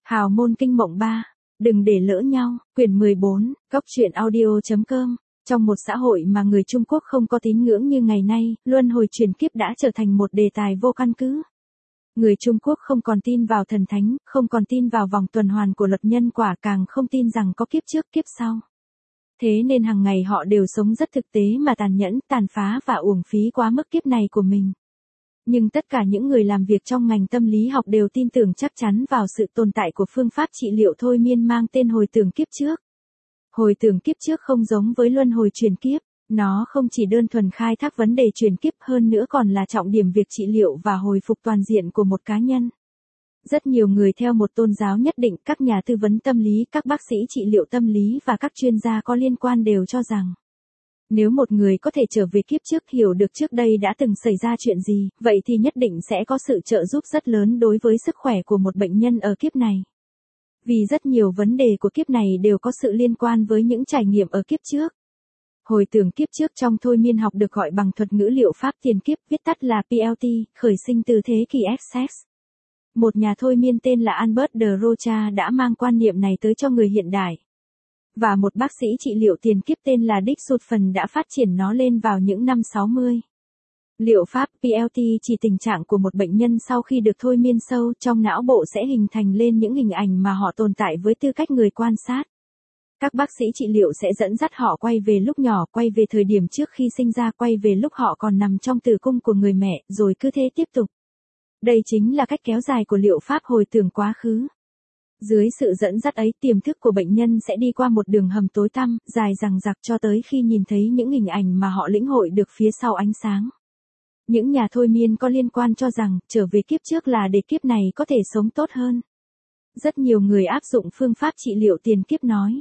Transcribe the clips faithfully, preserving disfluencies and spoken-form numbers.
Hào môn kinh mộng ba. Đừng để lỡ nhau. Quyển mười bốn. Góc truyện audio.com. Trong một xã hội mà người Trung Quốc không có tín ngưỡng như ngày nay, luân hồi chuyển kiếp đã trở thành một đề tài vô căn cứ. Người Trung Quốc không còn tin vào thần thánh, không còn tin vào vòng tuần hoàn của luật nhân quả, càng không tin rằng có kiếp trước kiếp sau. Thế nên hàng ngày họ đều sống rất thực tế mà tàn nhẫn, tàn phá và uổng phí quá mức kiếp này của mình. Nhưng tất cả những người làm việc trong ngành tâm lý học đều tin tưởng chắc chắn vào sự tồn tại của phương pháp trị liệu thôi miên mang tên hồi tưởng kiếp trước. Hồi tưởng kiếp trước không giống với luân hồi chuyển kiếp, nó không chỉ đơn thuần khai thác vấn đề chuyển kiếp, hơn nữa còn là trọng điểm việc trị liệu và hồi phục toàn diện của một cá nhân. Rất nhiều người theo một tôn giáo nhất định, các nhà tư vấn tâm lý, các bác sĩ trị liệu tâm lý và các chuyên gia có liên quan đều cho rằng, nếu một người có thể trở về kiếp trước, hiểu được trước đây đã từng xảy ra chuyện gì, vậy thì nhất định sẽ có sự trợ giúp rất lớn đối với sức khỏe của một bệnh nhân ở kiếp này. Vì rất nhiều vấn đề của kiếp này đều có sự liên quan với những trải nghiệm ở kiếp trước. Hồi tưởng kiếp trước trong thôi miên học được gọi bằng thuật ngữ liệu pháp tiền kiếp, viết tắt là pê lờ tê, khởi sinh từ thế kỷ Essex. Một nhà thôi miên tên là Albert de Rocha đã mang quan niệm này tới cho người hiện đại. Và một bác sĩ trị liệu tiền kiếp tên là Dick Sutphen đã phát triển nó lên vào những năm sáu mươi. Liệu pháp pê lờ tê chỉ tình trạng của một bệnh nhân sau khi được thôi miên sâu, trong não bộ sẽ hình thành lên những hình ảnh mà họ tồn tại với tư cách người quan sát. Các bác sĩ trị liệu sẽ dẫn dắt họ quay về lúc nhỏ, quay về thời điểm trước khi sinh ra, quay về lúc họ còn nằm trong tử cung của người mẹ, rồi cứ thế tiếp tục. Đây chính là cách kéo dài của liệu pháp hồi tưởng quá khứ. Dưới sự dẫn dắt ấy, tiềm thức của bệnh nhân sẽ đi qua một đường hầm tối tăm, dài dằng dặc cho tới khi nhìn thấy những hình ảnh mà họ lĩnh hội được phía sau ánh sáng. Những nhà thôi miên có liên quan cho rằng, trở về kiếp trước là để kiếp này có thể sống tốt hơn. Rất nhiều người áp dụng phương pháp trị liệu tiền kiếp nói.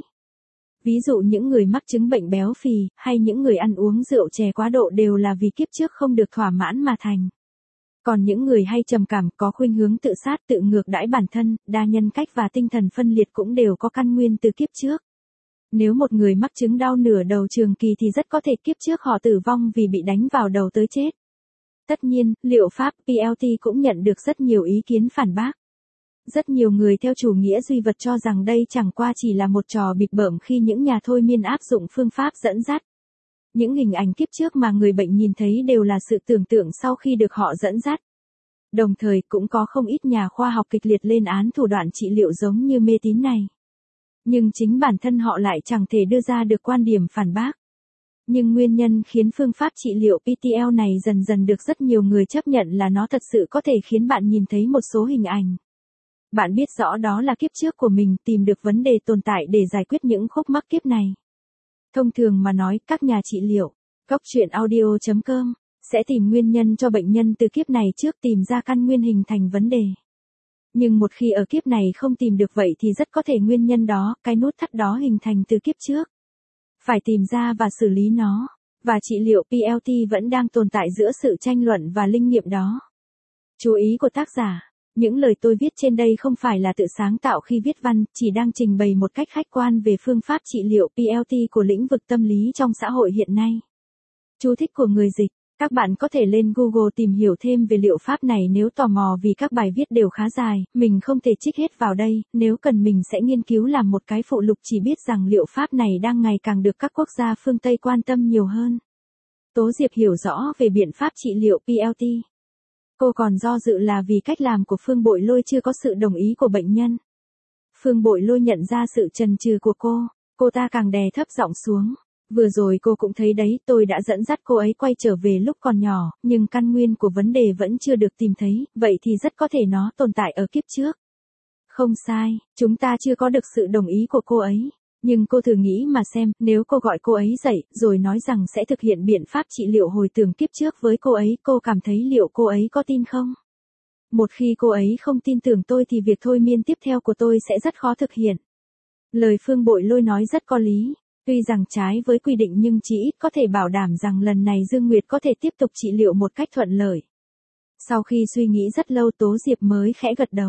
Ví dụ những người mắc chứng bệnh béo phì, hay những người ăn uống rượu chè quá độ đều là vì kiếp trước không được thỏa mãn mà thành. Còn những người hay trầm cảm, có khuynh hướng tự sát, tự ngược đãi bản thân, đa nhân cách và tinh thần phân liệt cũng đều có căn nguyên từ kiếp trước. Nếu một người mắc chứng đau nửa đầu trường kỳ thì rất có thể kiếp trước họ tử vong vì bị đánh vào đầu tới chết. Tất nhiên, liệu pháp pê lờ tê cũng nhận được rất nhiều ý kiến phản bác. Rất nhiều người theo chủ nghĩa duy vật cho rằng đây chẳng qua chỉ là một trò bịp bợm khi những nhà thôi miên áp dụng phương pháp dẫn dắt. Những hình ảnh kiếp trước mà người bệnh nhìn thấy đều là sự tưởng tượng sau khi được họ dẫn dắt. Đồng thời cũng có không ít nhà khoa học kịch liệt lên án thủ đoạn trị liệu giống như mê tín này. Nhưng chính bản thân họ lại chẳng thể đưa ra được quan điểm phản bác. Nhưng nguyên nhân khiến phương pháp trị liệu pê tê lờ này dần dần được rất nhiều người chấp nhận là nó thật sự có thể khiến bạn nhìn thấy một số hình ảnh. Bạn biết rõ đó là kiếp trước của mình, tìm được vấn đề tồn tại để giải quyết những khúc mắc kiếp này. Thông thường mà nói, các nhà trị liệu, góc truyện audio.com, sẽ tìm nguyên nhân cho bệnh nhân từ kiếp này trước, tìm ra căn nguyên hình thành vấn đề. Nhưng một khi ở kiếp này không tìm được vậy thì rất có thể nguyên nhân đó, cái nút thắt đó hình thành từ kiếp trước. Phải tìm ra và xử lý nó, và trị liệu pê lờ tê vẫn đang tồn tại giữa sự tranh luận và linh nghiệm đó. Chú ý của tác giả, những lời tôi viết trên đây không phải là tự sáng tạo khi viết văn, chỉ đang trình bày một cách khách quan về phương pháp trị liệu pê lờ tê của lĩnh vực tâm lý trong xã hội hiện nay. Chú thích của người dịch, các bạn có thể lên Google tìm hiểu thêm về liệu pháp này nếu tò mò, vì các bài viết đều khá dài, mình không thể trích hết vào đây, nếu cần mình sẽ nghiên cứu làm một cái phụ lục, chỉ biết rằng liệu pháp này đang ngày càng được các quốc gia phương Tây quan tâm nhiều hơn. Tố Diệp hiểu rõ về biện pháp trị liệu pê lờ tê. Cô còn do dự là vì cách làm của Phương Bội Lôi chưa có sự đồng ý của bệnh nhân. Phương Bội Lôi nhận ra sự chần chừ của cô, cô ta càng đè thấp giọng xuống. Vừa rồi cô cũng thấy đấy, tôi đã dẫn dắt cô ấy quay trở về lúc còn nhỏ, nhưng căn nguyên của vấn đề vẫn chưa được tìm thấy, vậy thì rất có thể nó tồn tại ở kiếp trước. Không sai, chúng ta chưa có được sự đồng ý của cô ấy. Nhưng cô thử nghĩ mà xem, nếu cô gọi cô ấy dậy, rồi nói rằng sẽ thực hiện biện pháp trị liệu hồi tưởng kiếp trước với cô ấy, cô cảm thấy liệu cô ấy có tin không? Một khi cô ấy không tin tưởng tôi thì việc thôi miên tiếp theo của tôi sẽ rất khó thực hiện. Lời Phương Bội Lôi nói rất có lý. Tuy rằng trái với quy định nhưng chỉ ít có thể bảo đảm rằng lần này Dương Nguyệt có thể tiếp tục trị liệu một cách thuận lợi. Sau khi suy nghĩ rất lâu, Tố Diệp mới khẽ gật đầu.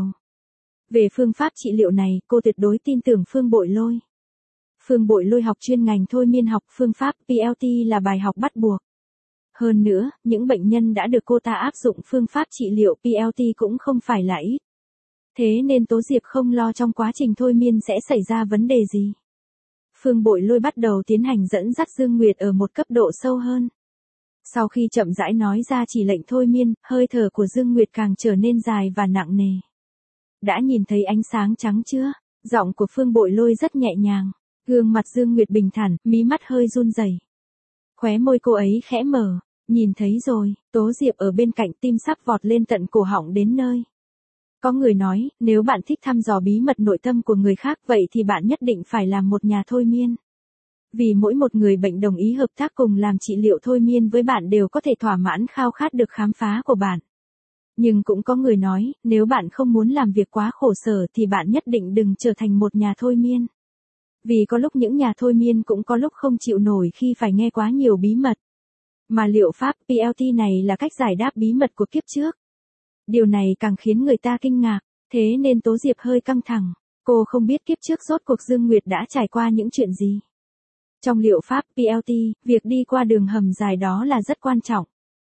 Về phương pháp trị liệu này, cô tuyệt đối tin tưởng Phương Bội Lôi. Phương Bội Lôi học chuyên ngành thôi miên học, phương pháp pê lờ tê là bài học bắt buộc. Hơn nữa, những bệnh nhân đã được cô ta áp dụng phương pháp trị liệu pê lờ tê cũng không phải là ít. Thế nên Tố Diệp không lo trong quá trình thôi miên sẽ xảy ra vấn đề gì. Phương Bội Lôi bắt đầu tiến hành dẫn dắt Dương Nguyệt ở một cấp độ sâu hơn. Sau khi chậm rãi nói ra chỉ lệnh thôi miên, hơi thở của Dương Nguyệt càng trở nên dài và nặng nề. Đã nhìn thấy ánh sáng trắng chưa? Giọng của Phương Bội Lôi rất nhẹ nhàng. Gương mặt Dương Nguyệt bình thản, mí mắt hơi run rẩy. Khóe môi cô ấy khẽ mở. Nhìn thấy rồi, Tố Diệp ở bên cạnh tim sắp vọt lên tận cổ họng đến nơi. Có người nói, nếu bạn thích thăm dò bí mật nội tâm của người khác vậy thì bạn nhất định phải làm một nhà thôi miên. Vì mỗi một người bệnh đồng ý hợp tác cùng làm trị liệu thôi miên với bạn đều có thể thỏa mãn khao khát được khám phá của bạn. Nhưng cũng có người nói, nếu bạn không muốn làm việc quá khổ sở thì bạn nhất định đừng trở thành một nhà thôi miên. Vì có lúc những nhà thôi miên cũng có lúc không chịu nổi khi phải nghe quá nhiều bí mật. Mà liệu pháp pê lờ tê này là cách giải đáp bí mật của kiếp trước. Điều này càng khiến người ta kinh ngạc, thế nên Tố Diệp hơi căng thẳng. Cô không biết kiếp trước rốt cuộc Dương Nguyệt đã trải qua những chuyện gì. Trong liệu pháp pê lờ tê, việc đi qua đường hầm dài đó là rất quan trọng.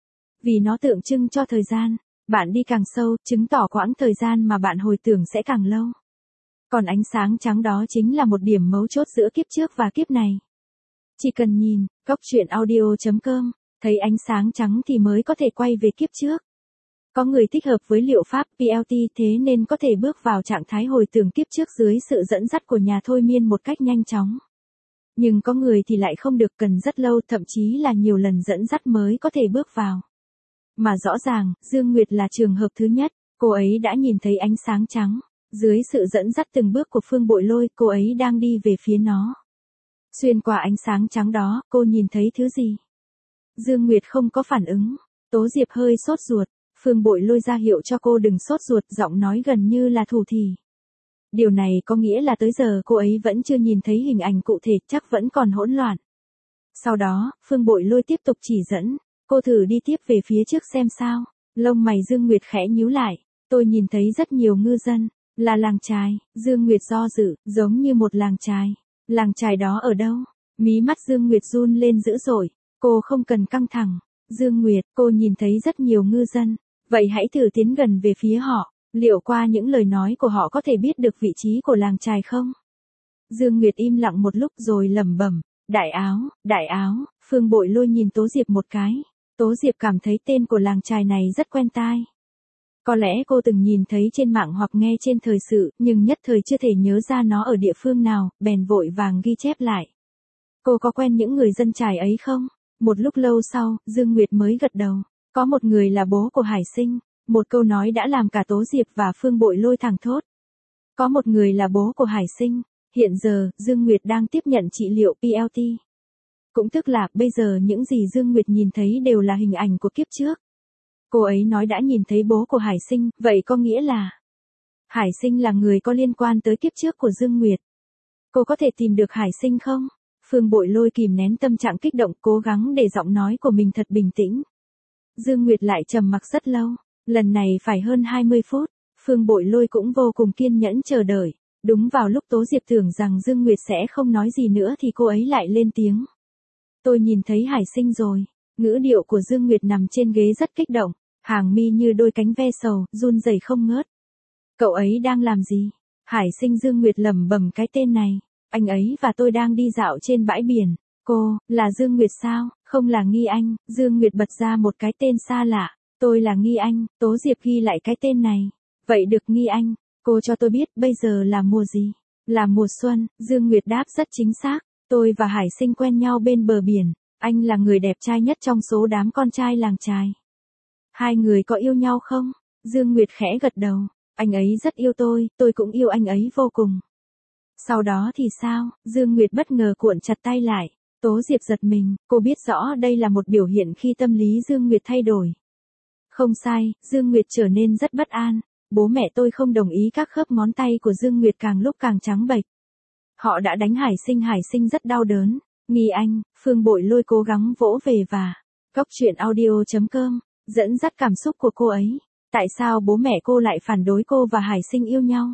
Vì nó tượng trưng cho thời gian, bạn đi càng sâu, chứng tỏ quãng thời gian mà bạn hồi tưởng sẽ càng lâu. Còn ánh sáng trắng đó chính là một điểm mấu chốt giữa kiếp trước và kiếp này. Chỉ cần nhìn, góc truyện audio chấm com, thấy ánh sáng trắng thì mới có thể quay về kiếp trước. Có người thích hợp với liệu pháp pê lờ tê thế nên có thể bước vào trạng thái hồi tưởng kiếp trước dưới sự dẫn dắt của nhà thôi miên một cách nhanh chóng. Nhưng có người thì lại không được, cần rất lâu, thậm chí là nhiều lần dẫn dắt mới có thể bước vào. Mà rõ ràng, Dương Nguyệt là trường hợp thứ nhất, cô ấy đã nhìn thấy ánh sáng trắng. Dưới sự dẫn dắt từng bước của Phương Bội Lôi, cô ấy đang đi về phía nó. Xuyên qua ánh sáng trắng đó, cô nhìn thấy thứ gì? Dương Nguyệt không có phản ứng. Tố Diệp hơi sốt ruột. Phương Bội Lôi ra hiệu cho cô đừng sốt ruột, giọng nói gần như là thủ thỉ. Điều này có nghĩa là tới giờ cô ấy vẫn chưa nhìn thấy hình ảnh cụ thể, chắc vẫn còn hỗn loạn. Sau đó, Phương Bội Lôi tiếp tục chỉ dẫn. Cô thử đi tiếp về phía trước xem sao. Lông mày Dương Nguyệt khẽ nhíu lại. Tôi nhìn thấy rất nhiều ngư dân. Là làng chài. Dương Nguyệt do dự, giống như một làng chài. Làng chài đó ở đâu? Mí mắt Dương Nguyệt run lên dữ dội. Cô không cần căng thẳng. Dương Nguyệt, cô nhìn thấy rất nhiều ngư dân. Vậy hãy thử tiến gần về phía họ. Liệu qua những lời nói của họ có thể biết được vị trí của làng chài không? Dương Nguyệt im lặng một lúc rồi lẩm bẩm. Đại áo, đại áo. Phương Bội Lôi nhìn Tố Diệp một cái. Tố Diệp cảm thấy tên của làng chài này rất quen tai. Có lẽ cô từng nhìn thấy trên mạng hoặc nghe trên thời sự, nhưng nhất thời chưa thể nhớ ra nó ở địa phương nào, bèn vội vàng ghi chép lại. Cô có quen những người dân chài ấy không? Một lúc lâu sau, Dương Nguyệt mới gật đầu. Có một người là bố của Hải Sinh. Một câu nói đã làm cả Tố Diệp và Phương Bội Lôi thẳng thốt. Có một người là bố của Hải Sinh. Hiện giờ, Dương Nguyệt đang tiếp nhận trị liệu pê lờ tê. Cũng tức là, bây giờ những gì Dương Nguyệt nhìn thấy đều là hình ảnh của kiếp trước. Cô ấy nói đã nhìn thấy bố của Hải Sinh, vậy có nghĩa là Hải Sinh là người có liên quan tới kiếp trước của Dương Nguyệt. Cô có thể tìm được Hải Sinh không? Phương Bội Lôi kìm nén tâm trạng kích động, cố gắng để giọng nói của mình thật bình tĩnh. Dương Nguyệt lại trầm mặc rất lâu, lần này phải hơn hai mươi phút. Phương Bội Lôi cũng vô cùng kiên nhẫn chờ đợi. Đúng vào lúc Tố Diệp tưởng rằng Dương Nguyệt sẽ không nói gì nữa thì cô ấy lại lên tiếng. Tôi nhìn thấy Hải Sinh rồi. Ngữ điệu của Dương Nguyệt nằm trên ghế rất kích động, hàng mi như đôi cánh ve sầu, run rẩy không ngớt. Cậu ấy đang làm gì? Hải Sinh. Dương Nguyệt lẩm bẩm cái tên này. Anh ấy và tôi đang đi dạo trên bãi biển. Cô, là Dương Nguyệt sao? Không là Nghi Anh. Dương Nguyệt bật ra một cái tên xa lạ. Tôi là Nghi Anh. Tố Diệp ghi lại cái tên này. Vậy được Nghi Anh. Cô cho tôi biết bây giờ là mùa gì? Là mùa xuân. Dương Nguyệt đáp rất chính xác. Tôi và Hải Sinh quen nhau bên bờ biển. Anh là người đẹp trai nhất trong số đám con trai làng chài. Hai người có yêu nhau không? Dương Nguyệt khẽ gật đầu. Anh ấy rất yêu tôi, tôi cũng yêu anh ấy vô cùng. Sau đó thì sao? Dương Nguyệt bất ngờ cuộn chặt tay lại. Tố Diệp giật mình, cô biết rõ đây là một biểu hiện khi tâm lý Dương Nguyệt thay đổi. Không sai, Dương Nguyệt trở nên rất bất an. Bố mẹ tôi không đồng ý, các khớp ngón tay của Dương Nguyệt càng lúc càng trắng bệch. Họ đã đánh Hải Sinh, Hải Sinh rất đau đớn. Nghi Anh. Phương Bội Lôi cố gắng vỗ về và góc truyện audio chấm com, dẫn dắt cảm xúc của cô ấy. Tại sao bố mẹ cô lại phản đối cô và Hải Sinh yêu nhau?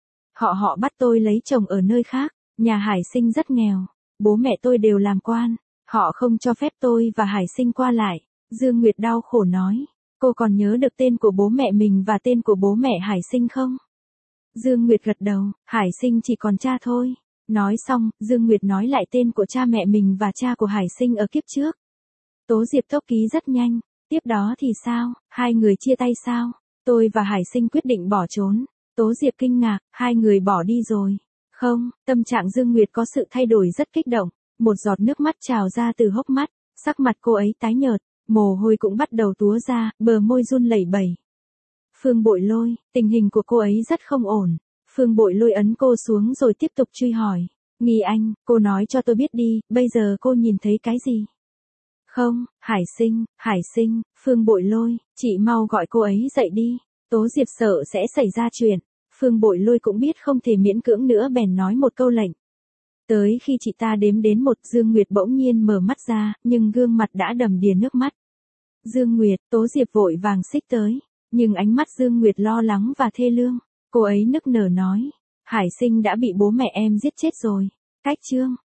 Họ họ bắt tôi lấy chồng ở nơi khác. Nhà Hải Sinh rất nghèo. Bố mẹ tôi đều làm quan. Họ không cho phép tôi và Hải Sinh qua lại. Dương Nguyệt đau khổ nói. Cô còn nhớ được tên của bố mẹ mình và tên của bố mẹ Hải Sinh không? Dương Nguyệt gật đầu, Hải Sinh chỉ còn cha thôi. Nói xong, Dương Nguyệt nói lại tên của cha mẹ mình và cha của Hải Sinh ở kiếp trước. Tố Diệp tốc ký rất nhanh. Tiếp đó thì sao, hai người chia tay sao? Tôi và Hải Sinh quyết định bỏ trốn. Tố Diệp kinh ngạc, hai người bỏ đi rồi. Không, tâm trạng Dương Nguyệt có sự thay đổi rất kích động. Một giọt nước mắt trào ra từ hốc mắt, sắc mặt cô ấy tái nhợt, mồ hôi cũng bắt đầu túa ra, bờ môi run lẩy bẩy. Phương Bội Lôi, tình hình của cô ấy rất không ổn. Phương Bội Lôi ấn cô xuống rồi tiếp tục truy hỏi. Nghi Anh, cô nói cho tôi biết đi, bây giờ cô nhìn thấy cái gì? Không, Hải Sinh, Hải Sinh, Phương Bội Lôi, chị mau gọi cô ấy dậy đi. Tố Diệp sợ sẽ xảy ra chuyện. Phương Bội Lôi cũng biết không thể miễn cưỡng nữa bèn nói một câu lệnh. Tới khi chị ta đếm đến một, Dương Nguyệt bỗng nhiên mở mắt ra, nhưng gương mặt đã đầm đìa nước mắt. Dương Nguyệt, Tố Diệp vội vàng xích tới, nhưng ánh mắt Dương Nguyệt lo lắng và thê lương. Cô ấy nức nở nói, Hải Sinh đã bị bố mẹ em giết chết rồi. Cách chương